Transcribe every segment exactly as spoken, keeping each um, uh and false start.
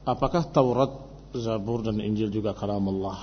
apakah Taurat, Zabur dan Injil juga kalam Allah?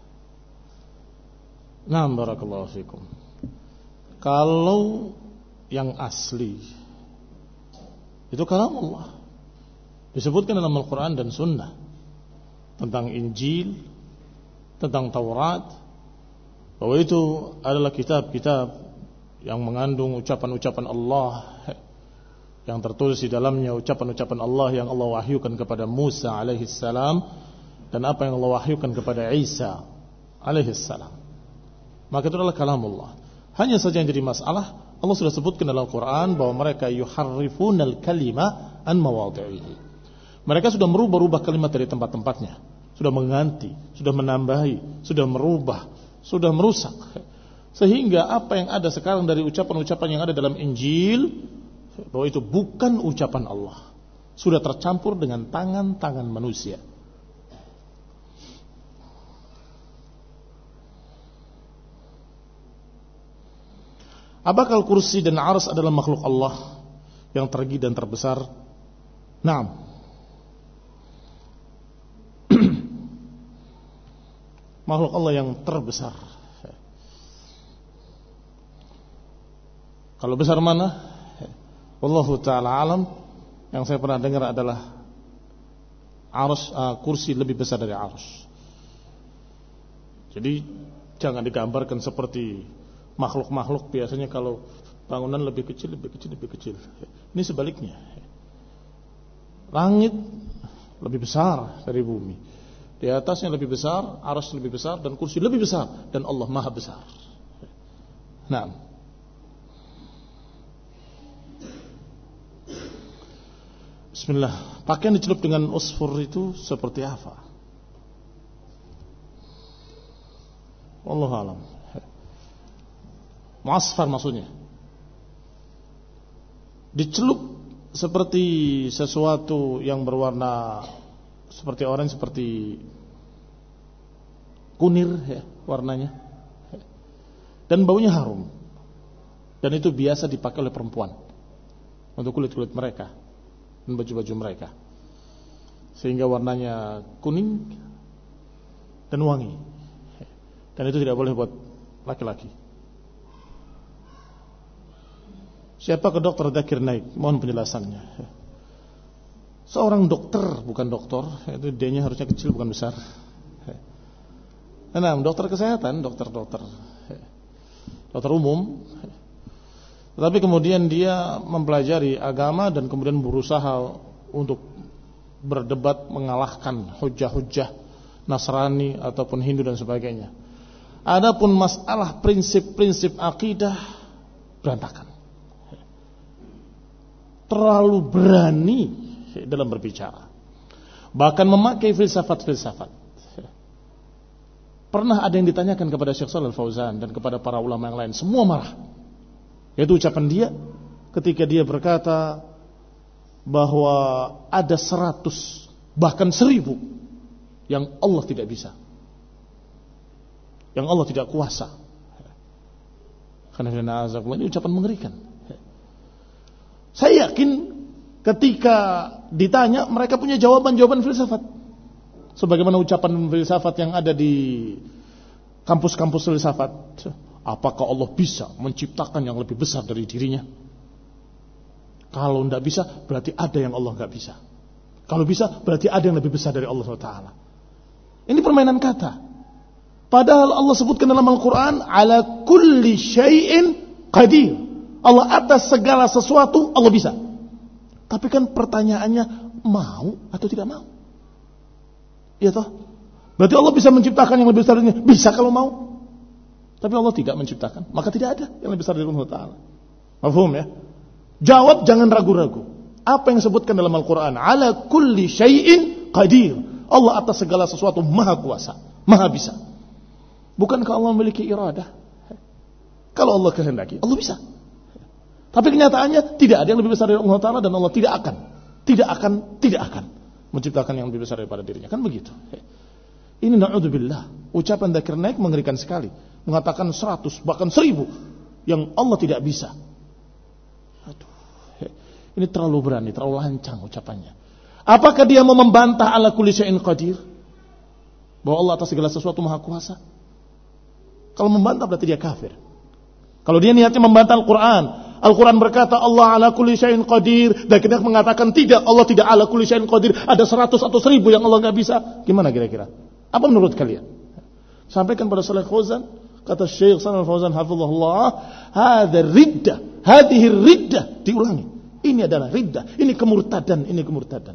Naam, barakallahu fikum. Kalau yang asli itu kalam Allah, disebutkan dalam Al-Quran dan Sunnah tentang Injil, tentang Taurat, bahwa itu adalah kitab-kitab yang mengandung ucapan-ucapan Allah, yang tertulis di dalamnya ucapan-ucapan Allah yang Allah wahyukan kepada Musa alaihissalam dan apa yang Allah wahyukan kepada Isa alaihissalam. Maka itu adalah kalam Allah. Hanya saja yang jadi masalah, Allah sudah sebutkan dalam Al-Quran bahwa mereka yuharrifunal kalima an mawadhihi. Mereka sudah merubah-rubah kalimat dari tempat-tempatnya, sudah mengganti, sudah menambahi, sudah merubah, sudah merusak, sehingga apa yang ada sekarang dari ucapan-ucapan yang ada dalam Injil, bahwa itu bukan ucapan Allah, sudah tercampur dengan tangan-tangan manusia. Apakah kursi dan arsy adalah makhluk Allah yang tertinggi dan terbesar? Naam. Makhluk Allah yang terbesar. Kalau besar mana? Wallahu ta'ala alam. Yang saya pernah dengar adalah arsy, uh, kursi lebih besar dari arsy. Jadi jangan digambarkan seperti makhluk-makhluk biasanya kalau bangunan lebih kecil, lebih kecil, lebih kecil. Ini sebaliknya. Langit lebih besar dari bumi. Di atasnya lebih besar, arsy lebih besar, dan kursi lebih besar, dan Allah maha besar. Nah, bismillah. Pakaian dicelup dengan usfur itu seperti apa? Wallahu a'lam. Muasfar maksudnya. Dicelup seperti sesuatu yang berwarna seperti orange, seperti kunir ya, warnanya, dan baunya harum, dan itu biasa dipakai oleh perempuan untuk kulit-kulit mereka dan baju-baju mereka, sehingga warnanya kuning dan wangi, dan itu tidak boleh buat laki-laki. Siapa ke dokter Zakir Naik? Mohon penjelasannya. Seorang dokter, bukan doktor, itu D-nya harusnya kecil bukan besar. Nah, dokter kesehatan, dokter-dokter, dokter umum. Tetapi kemudian dia mempelajari agama dan kemudian berusaha untuk berdebat mengalahkan hujah-hujah Nasrani ataupun Hindu dan sebagainya. Adapun masalah prinsip-prinsip akidah berantakan. Terlalu berani dalam berbicara, bahkan memakai filsafat-filsafat. Pernah ada yang ditanyakan kepada Syekh Shalal Fauzan dan kepada para ulama yang lain, semua marah. Yaitu ucapan dia ketika dia berkata bahwa ada seratus bahkan seribu yang Allah tidak bisa, yang Allah tidak kuasa. Karena ini ucapan mengerikan. Saya yakin ketika ditanya, mereka punya jawaban-jawaban filsafat, sebagaimana ucapan filsafat yang ada di kampus-kampus filsafat. Apakah Allah bisa menciptakan yang lebih besar dari dirinya? Kalau tidak bisa, berarti ada yang Allah tidak bisa. Kalau bisa, berarti ada yang lebih besar dari Allah subhanahu wa taala. Ini permainan kata. Padahal Allah sebutkan dalam Al-Quran, ala kulli syai'in qadir. Allah atas segala sesuatu, Allah bisa. Tapi kan pertanyaannya, mau atau tidak mau? Iya toh? Berarti Allah bisa menciptakan yang lebih besar dari ini. Bisa kalau mau. Tapi Allah tidak menciptakan, maka tidak ada yang lebih besar dari Allah Ta'ala. Mafhum ya? Jawab, jangan ragu-ragu. Apa yang disebutkan dalam Al-Quran? Ala kulli syai'in qadir. Allah atas segala sesuatu maha kuasa, maha bisa. Bukankah Allah memiliki iradah? Kalau Allah kehendaki, Allah bisa. Tapi kenyataannya tidak ada yang lebih besar dari Allah Ta'ala, dan Allah tidak akan, tidak akan, tidak akan menciptakan yang lebih besar daripada dirinya. Kan begitu. Ini na'udzubillah. Ucapan Zakir Naik mengerikan sekali. Mengatakan seratus, bahkan seribu yang Allah tidak bisa. Aduh, ini terlalu berani, terlalu lancang ucapannya. Apakah dia mau membantah ala kulli syai'in qadir? Bahwa Allah atas segala sesuatu maha kuasa? Kalau membantah berarti dia kafir. Kalau dia niatnya membantah Al-Quran, Al-Quran berkata Allah ala kulli syai'in qadir, dan kita mengatakan tidak, Allah tidak ala kulli syai'in qadir, ada seratus atau seribu yang Allah gak bisa. Gimana kira-kira? Apa menurut kalian? Sampaikan pada Saleh Fauzan, kata Syekh Shalal Fauzan hafizahullah, hadza riddah, hadhihi riddah, diulangi. Ini adalah riddah, ini kemurtadan, ini kemurtadan.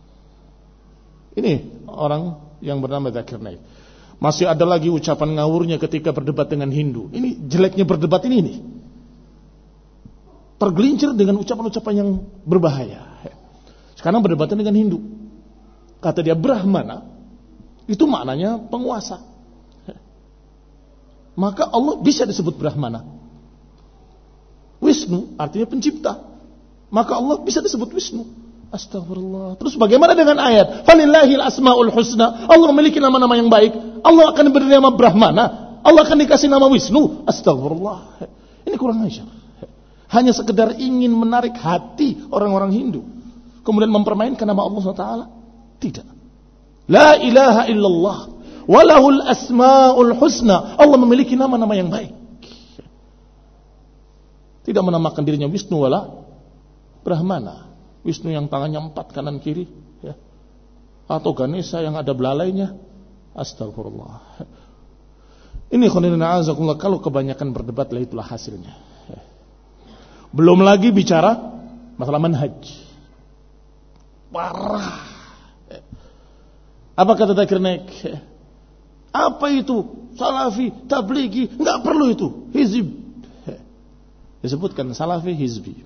Ini orang yang bernama Zakir Naik. Masih ada lagi ucapan ngawurnya ketika berdebat dengan Hindu. Ini jeleknya berdebat ini ini. Tergelincir dengan ucapan-ucapan yang berbahaya. Sekarang berdebat dengan Hindu. Kata dia Brahmana, itu maknanya penguasa. Maka Allah bisa disebut Brahmana. Wisnu artinya pencipta. Maka Allah bisa disebut Wisnu. Astagfirullah. Terus bagaimana dengan ayat? Falillahil asmaul husna. Allah memiliki nama-nama yang baik. Allah akan beri nama Brahmana. Allah akan dikasih nama Wisnu. Astagfirullah. Ini kurang ajar. Hanya sekedar ingin menarik hati orang-orang Hindu. Kemudian mempermainkan nama Allah subhanahu wa taala. Tidak. La ilaha illallah. Walahul asmaul husna. Allah memiliki nama-nama yang baik. Tidak menamakan dirinya Wisnu wala Brahmana. Wisnu yang tangannya empat kanan kiri, ya. Atau Ganesha yang ada belalainya. Astagfirullah. Ini khonirina azakullah, kalau kebanyakan berdebat lah itulah hasilnya. Ya. Belum lagi bicara masalah manhaj. Parah. Ya. Apa kata Zakir Naik? Ya. Apa itu? Salafi, tablighi, enggak perlu itu. Hizib. Ya. Disebutkan salafi, hizbi.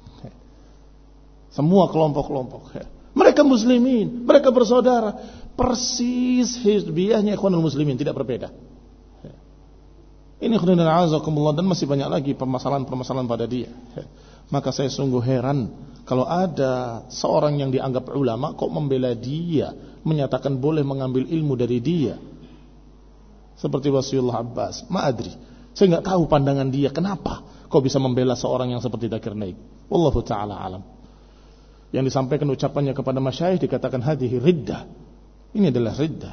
Semua kelompok-kelompok. Mereka muslimin, mereka bersaudara. Persis hizbiyahnya ikhwanul muslimin, tidak berbeda. Ini khairan azakumullah, dan masih banyak lagi permasalahan-permasalahan pada dia. Maka saya sungguh heran kalau ada seorang yang dianggap ulama kok membela dia, menyatakan boleh mengambil ilmu dari dia. Seperti Wasiullah Abbas, ma'adri. Saya enggak tahu pandangan dia, kenapa kok bisa membela seorang yang seperti Zakir Naik. Wallahu taala alam. Yang disampaikan ucapannya kepada masyayikh dikatakan hadhihi riddah. Ini adalah riddah.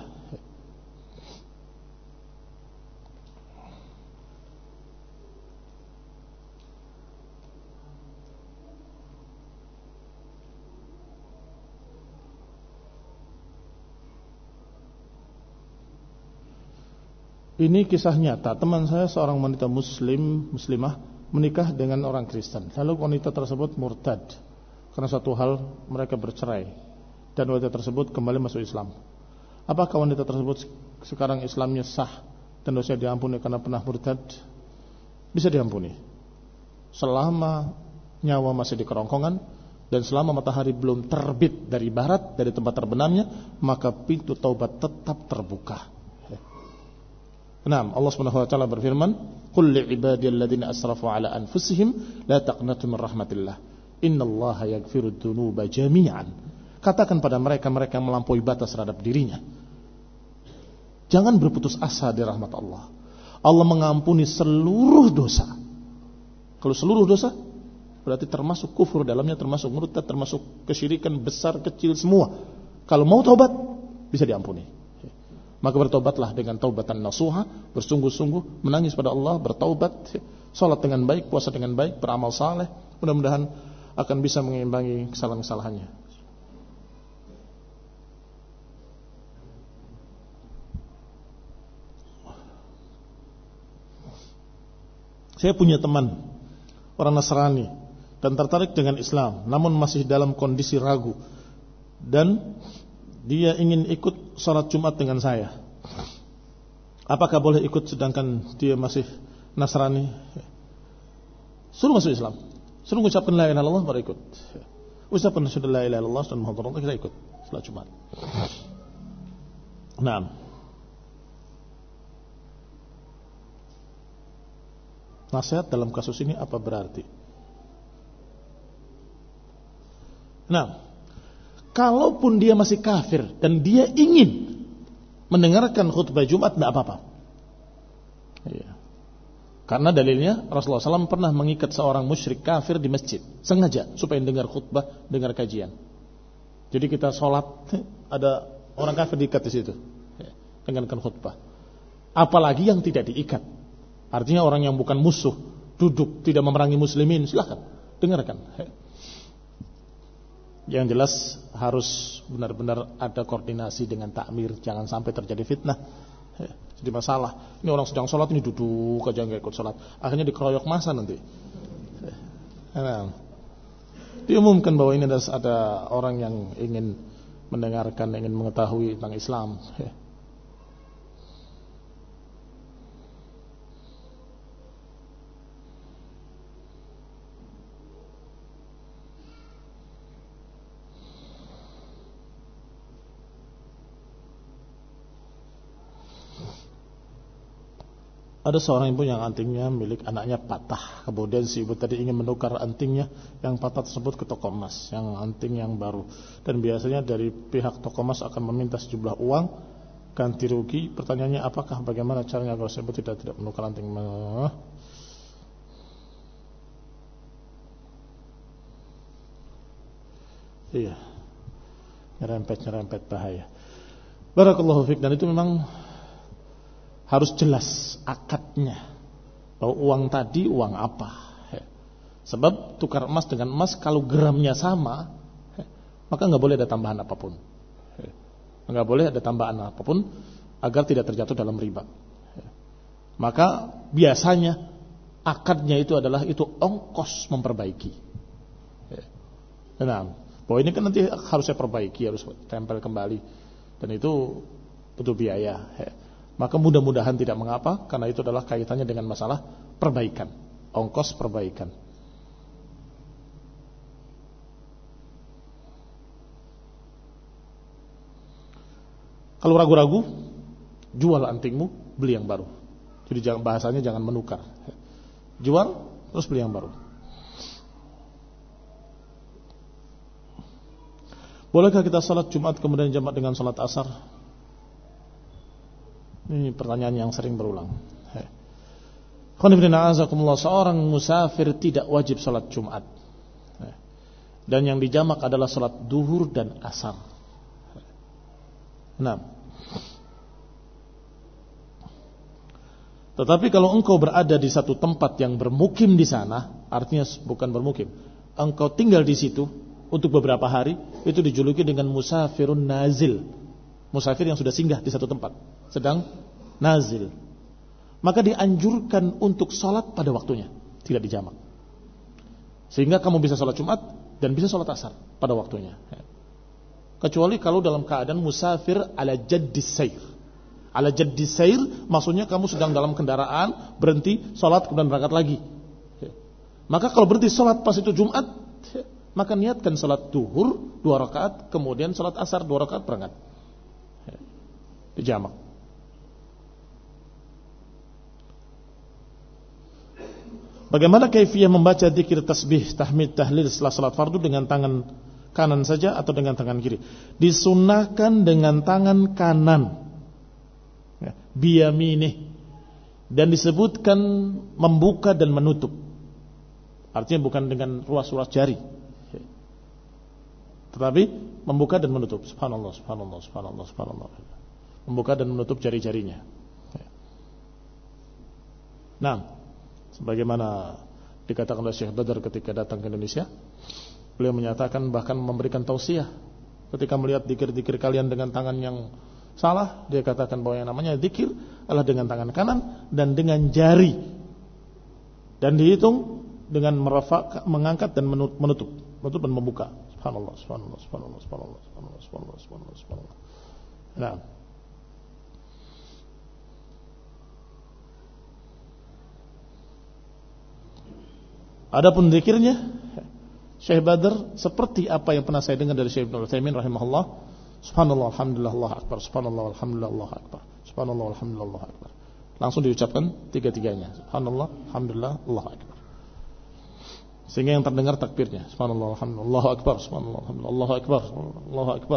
Ini kisah nyata. Teman saya seorang wanita muslim, muslimah menikah dengan orang Kristen. Lalu wanita tersebut murtad karena satu hal, mereka bercerai dan wanita tersebut kembali masuk Islam. Apakah wanita tersebut sekarang Islamnya sah dan dosanya diampuni karena pernah murtad? Bisa diampuni selama nyawa masih di kerongkongan dan selama matahari belum terbit dari barat, dari tempat terbenamnya, maka pintu taubat tetap terbuka. Naam, Allah Subhanahu wa taala berfirman, "Qul li'ibadiyalladzina asrafu 'ala anfusihim la taqnatu min rahmatillah. Innallaha yaghfirud dzunuba jami'an." Katakan pada mereka-mereka yang melampaui batas terhadap dirinya, jangan berputus asa di rahmat Allah. Allah mengampuni seluruh dosa. Kalau seluruh dosa berarti termasuk kufur dalamnya, termasuk murtad, termasuk kesyirikan besar kecil semua. Kalau mau taubat bisa diampuni. Maka bertobatlah dengan taubatan nasuha, bersungguh-sungguh menangis pada Allah, bertaubat, salat dengan baik, puasa dengan baik, beramal saleh. Mudah-mudahan akan bisa mengimbangi kesalahan-kesalahannya. Saya punya teman orang Nasrani dan tertarik dengan Islam, namun masih dalam kondisi ragu, dan dia ingin ikut salat Jumat dengan saya. Apakah boleh ikut sedangkan dia masih Nasrani? Suruh masuk Islam, suruh mengucapkan la ilaha illallah baru ikut. Ucapkan sudah la ilaha illallah dan Muhammad Rasulullah, kita ikut salat Jumat. Naam. Nasihat dalam kasus ini apa berarti? Nah, kalaupun dia masih kafir dan dia ingin mendengarkan khutbah Jumat, tidak apa-apa. Iya. Karena dalilnya Rasulullah shallallahu alaihi wasallam pernah mengikat seorang musyrik kafir di masjid sengaja supaya dengar khutbah, dengar kajian. Jadi kita sholat, ada orang kafir diikat di situ dengarkan khutbah. Apalagi yang tidak diikat. Artinya orang yang bukan musuh, duduk tidak memerangi muslimin, silakan dengarkan. Yang jelas harus benar-benar ada koordinasi dengan takmir, jangan sampai terjadi fitnah. Jadi masalah, ini orang sedang sholat ini duduk aja nggak ikut sholat, akhirnya dikeroyok masa nanti. Nah, diumumkan bahwa ini ada orang yang ingin mendengarkan, ingin mengetahui tentang Islam. Ada seorang ibu yang antingnya milik anaknya patah. Kemudian si ibu tadi ingin menukar antingnya yang patah tersebut ke toko emas, yang anting yang baru. Dan biasanya dari pihak toko emas akan meminta sejumlah uang ganti rugi. Pertanyaannya, apakah bagaimana caranya agar si ibu tidak tidak menukar anting? Iya, nyerempet-nyerempet bahaya. Barakallahu fiik. Dan itu memang harus jelas akadnya, bahwa uang tadi uang apa. Sebab tukar emas dengan emas kalau gramnya sama, maka nggak boleh ada tambahan apapun. Nggak boleh ada tambahan apapun agar tidak terjatuh dalam riba. Maka biasanya akadnya itu adalah itu ongkos memperbaiki. Nah, bahwa ini kan nanti harus saya perbaiki, harus tempel kembali, dan itu butuh biaya. Maka mudah-mudahan tidak mengapa, karena itu adalah kaitannya dengan masalah perbaikan, ongkos perbaikan. Kalau ragu-ragu, jual antingmu, beli yang baru. Jadi jangan, bahasanya jangan menukar. Jual, terus beli yang baru. Bolehkah kita salat Jumat kemudian jamak dengan salat asar? Ini pertanyaan yang sering berulang. Seorang musafir tidak wajib salat Jumat, dan yang dijamak adalah salat duhur dan asar. Nah, tetapi kalau engkau berada di satu tempat yang bermukim di sana, artinya bukan bermukim, engkau tinggal di situ untuk beberapa hari, itu dijuluki dengan musafirun nazil. Musafir yang sudah singgah di satu tempat, sedang nazil. Maka dianjurkan untuk sholat pada waktunya, tidak dijamak. Sehingga kamu bisa sholat Jumat dan bisa sholat asar pada waktunya. Kecuali kalau dalam keadaan musafir ala jaddis sair. Ala jaddis sair maksudnya kamu sedang dalam kendaraan, berhenti, sholat kemudian berangkat lagi. Maka kalau berhenti sholat pas itu Jumat, maka niatkan sholat duhur dua rakaat, kemudian sholat asar dua rakaat, berangkat. Dijamak. Bagaimana kaifiyah membaca zikir tasbih, tahmid, tahlil setelah salat fardu, dengan tangan kanan saja atau dengan tangan kiri? Disunnahkan dengan tangan kanan, ya, biyaminih, dan disebutkan membuka dan menutup. Artinya bukan dengan ruas-ruas jari, tetapi membuka dan menutup. Subhanallah, subhanallah, subhanallah, subhanallah. Membuka dan menutup jari-jarinya. Nah, sebagaimana dikatakan oleh Syekh Badr ketika datang ke Indonesia, beliau menyatakan, bahkan memberikan tausiah ketika melihat zikir-zikir kalian dengan tangan yang salah, dia katakan bahwa yang namanya zikir adalah dengan tangan kanan dan dengan jari, dan dihitung dengan merafak, mengangkat dan menutup, menutup dan membuka. Subhanallah, subhanallah, subhanallah, subhanallah, subhanallah, subhanallah, subhanallah, subhanallah. Nah, adapun zikirnya Syekh Badr seperti apa yang pernah saya dengar dari Syekh Ibnu Utsaimin rahimahullah. Subhanallah, alhamdulillah, Allahu akbar. Subhanallah, alhamdulillah, Allahu akbar. Subhanallah, alhamdulillah, Allahu akbar. Langsung diucapkan tiga-tiganya. Subhanallah, alhamdulillah, Allahu akbar. Sehingga yang terdengar takbirnya. Subhanallah, alhamdulillah, Allahu akbar. Subhanallah, alhamdulillah, Allahu akbar. Allahu akbar.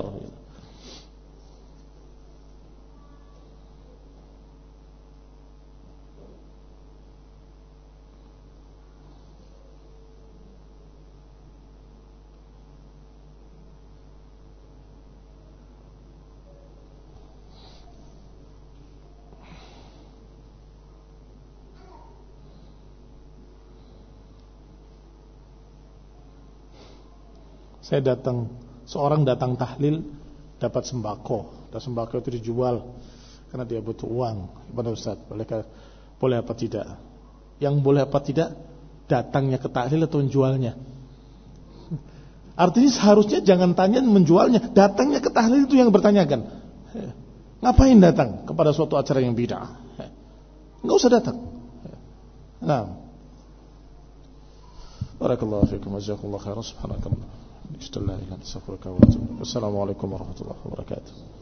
Saya datang, seorang datang tahlil dapat sembako, dan sembako itu dijual karena dia butuh uang. Gimana Ustaz? Bolehkah, boleh apa tidak? Yang boleh apa tidak? Datangnya ke tahlil atau menjualnya? Artinya seharusnya jangan tanya menjualnya, datangnya ke tahlil itu yang bertanyakan. Ngapain datang kepada suatu acara yang bid'ah? Enggak usah datang. Nah, barakallahu fiikum wa jazakumullahu khairan. Subhanakallah. Assalamualaikum warahmatullahi wabarakatuh.